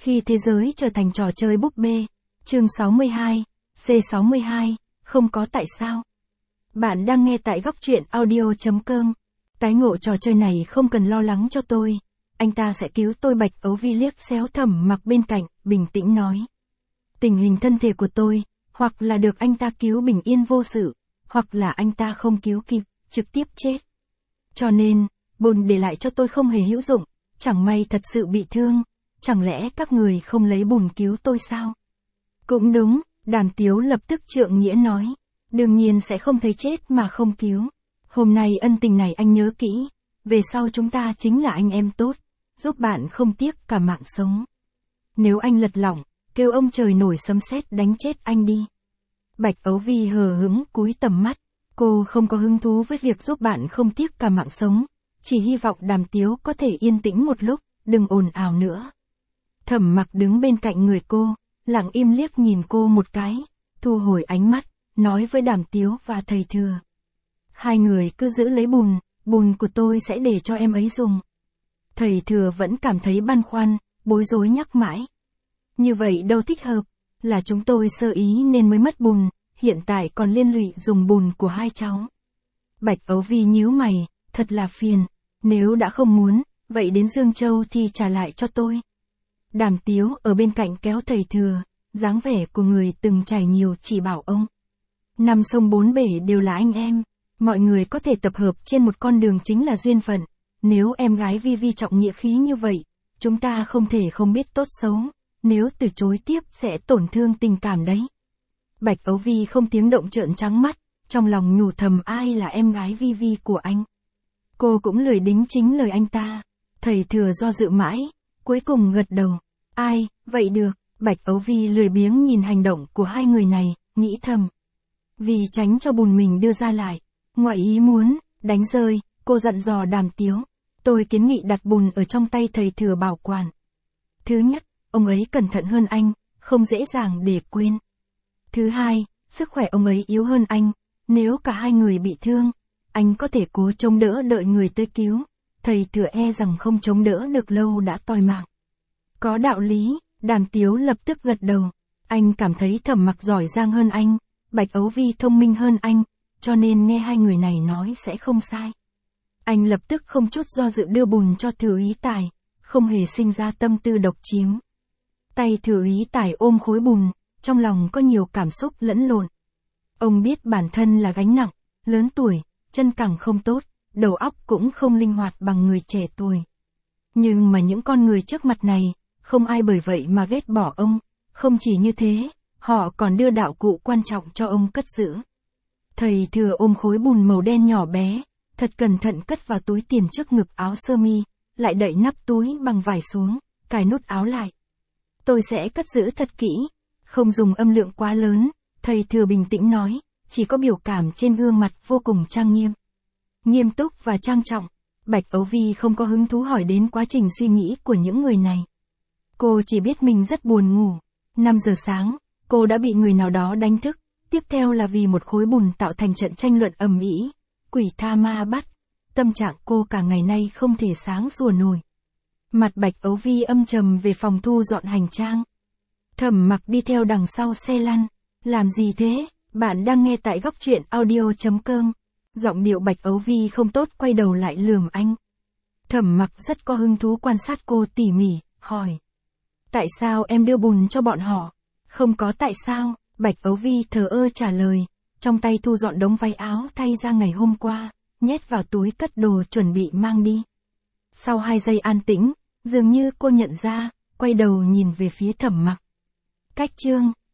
Khi thế giới trở thành trò chơi búp bê. Chương 62, C62, không có tại sao. Bạn đang nghe tại góc truyện audio.com. Tái ngộ trò chơi này không cần lo lắng cho tôi. Anh ta sẽ cứu tôi. Bạch Ấu Vi liếc xéo Thẩm Mặc bên cạnh, bình tĩnh nói. Tình hình thân thể của tôi, hoặc là được anh ta cứu bình yên vô sự, hoặc là anh ta không cứu kịp, trực tiếp chết. Cho nên, bùn để lại cho tôi không hề hữu dụng, chẳng may thật sự bị thương. Chẳng lẽ các người không lấy bùn cứu tôi sao? Cũng đúng, Đàm Tiếu lập tức trượng nghĩa nói. Đương nhiên sẽ không thấy chết mà không cứu. Hôm nay ân tình này anh nhớ kỹ. Về sau chúng ta chính là anh em tốt, giúp bạn không tiếc cả mạng sống. Nếu anh lật lỏng, kêu ông trời nổi sấm sét đánh chết anh đi. Bạch Ấu Vi hờ hững cúi tầm mắt. Cô không có hứng thú với việc giúp bạn không tiếc cả mạng sống. Chỉ hy vọng Đàm Tiếu có thể yên tĩnh một lúc, đừng ồn ào nữa. Thẩm Mặc đứng bên cạnh người cô, lặng im liếc nhìn cô một cái, thu hồi ánh mắt, nói với Đàm Tiếu và thầy Thừa. Hai người cứ giữ lấy bùn của tôi sẽ để cho em ấy dùng. Thầy Thừa vẫn cảm thấy băn khoăn, bối rối nhắc mãi. Như vậy đâu thích hợp, là chúng tôi sơ ý nên mới mất bùn, hiện tại còn liên lụy dùng bùn của hai cháu. Bạch Ấu Vi nhíu mày, thật là phiền, nếu đã không muốn, vậy đến Dương Châu thì trả lại cho tôi. Đàm Tiếu ở bên cạnh kéo thầy Thừa, dáng vẻ của người từng trải nhiều chỉ bảo ông. Năm sông bốn bể đều là anh em, mọi người có thể tập hợp trên một con đường chính là duyên phận. Nếu em gái Vi Vi trọng nghĩa khí như vậy, chúng ta không thể không biết tốt xấu, nếu từ chối tiếp sẽ tổn thương tình cảm đấy. Bạch Ấu Vi không tiếng động trợn trắng mắt, trong lòng nhủ thầm ai là em gái Vi Vi của anh. Cô cũng lười đính chính lời anh ta. Thầy Thừa do dự mãi, cuối cùng gật đầu. Ai, vậy được. Bạch Ấu Vi lười biếng nhìn hành động của hai người này, nghĩ thầm. Vì tránh cho bùn mình đưa ra lại, ngoại ý muốn, đánh rơi, cô dặn dò Đàm Tiếu. Tôi kiến nghị đặt bùn ở trong tay thầy Thừa bảo quản. Thứ nhất, ông ấy cẩn thận hơn anh, không dễ dàng để quên. Thứ hai, sức khỏe ông ấy yếu hơn anh, nếu cả hai người bị thương, anh có thể cố chống đỡ đợi người tới cứu. Thầy Thừa e rằng không chống đỡ được lâu đã toi mạng. Có đạo lý, Đàm Tiếu lập tức gật đầu. Anh cảm thấy Thẩm Mặc giỏi giang hơn anh, Bạch Ấu Vi thông minh hơn anh, cho nên nghe hai người này nói sẽ không sai. Anh lập tức không chút do dự đưa bùn cho Thừa Úy Tài, không hề sinh ra tâm tư độc chiếm. Tay Thừa Úy Tài ôm khối bùn, trong lòng có nhiều cảm xúc lẫn lộn. Ông biết bản thân là gánh nặng, lớn tuổi, chân cẳng không tốt, đầu óc cũng không linh hoạt bằng người trẻ tuổi. Nhưng mà những con người trước mặt này, không ai bởi vậy mà ghét bỏ ông, không chỉ như thế, họ còn đưa đạo cụ quan trọng cho ông cất giữ. Thầy Thừa ôm khối bùn màu đen nhỏ bé, thật cẩn thận cất vào túi tiền trước ngực áo sơ mi, lại đậy nắp túi bằng vải xuống, cài nút áo lại. Tôi sẽ cất giữ thật kỹ, không dùng âm lượng quá lớn, thầy Thừa bình tĩnh nói, chỉ có biểu cảm trên gương mặt vô cùng trang nghiêm. Nghiêm túc và trang trọng. Bạch Ấu Vi không có hứng thú hỏi đến quá trình suy nghĩ của những người này. Cô chỉ biết mình rất buồn ngủ. 5 giờ sáng, cô đã bị người nào đó đánh thức. Tiếp theo là vì một khối bùn tạo thành trận tranh luận ầm ĩ, quỷ tha ma bắt. Tâm trạng cô cả ngày nay không thể sáng sủa nổi. Mặt Bạch Ấu Vi âm trầm về phòng thu dọn hành trang. Thẩm Mặc đi theo đằng sau xe lăn. Làm gì thế? Bạn đang nghe tại góc truyện audio.com. Giọng điệu Bạch Ấu Vi không tốt, quay đầu lại lườm anh. Thẩm Mặc rất có hứng thú quan sát cô tỉ mỉ, hỏi. Tại sao em đưa bùn cho bọn họ? Không có tại sao, Bạch Ấu Vi thờ ơ trả lời, trong tay thu dọn đống váy áo thay ra ngày hôm qua, nhét vào túi cất đồ chuẩn bị mang đi. Sau 2 giây an tĩnh, dường như cô nhận ra, quay đầu nhìn về phía Thẩm Mặc. Cách chương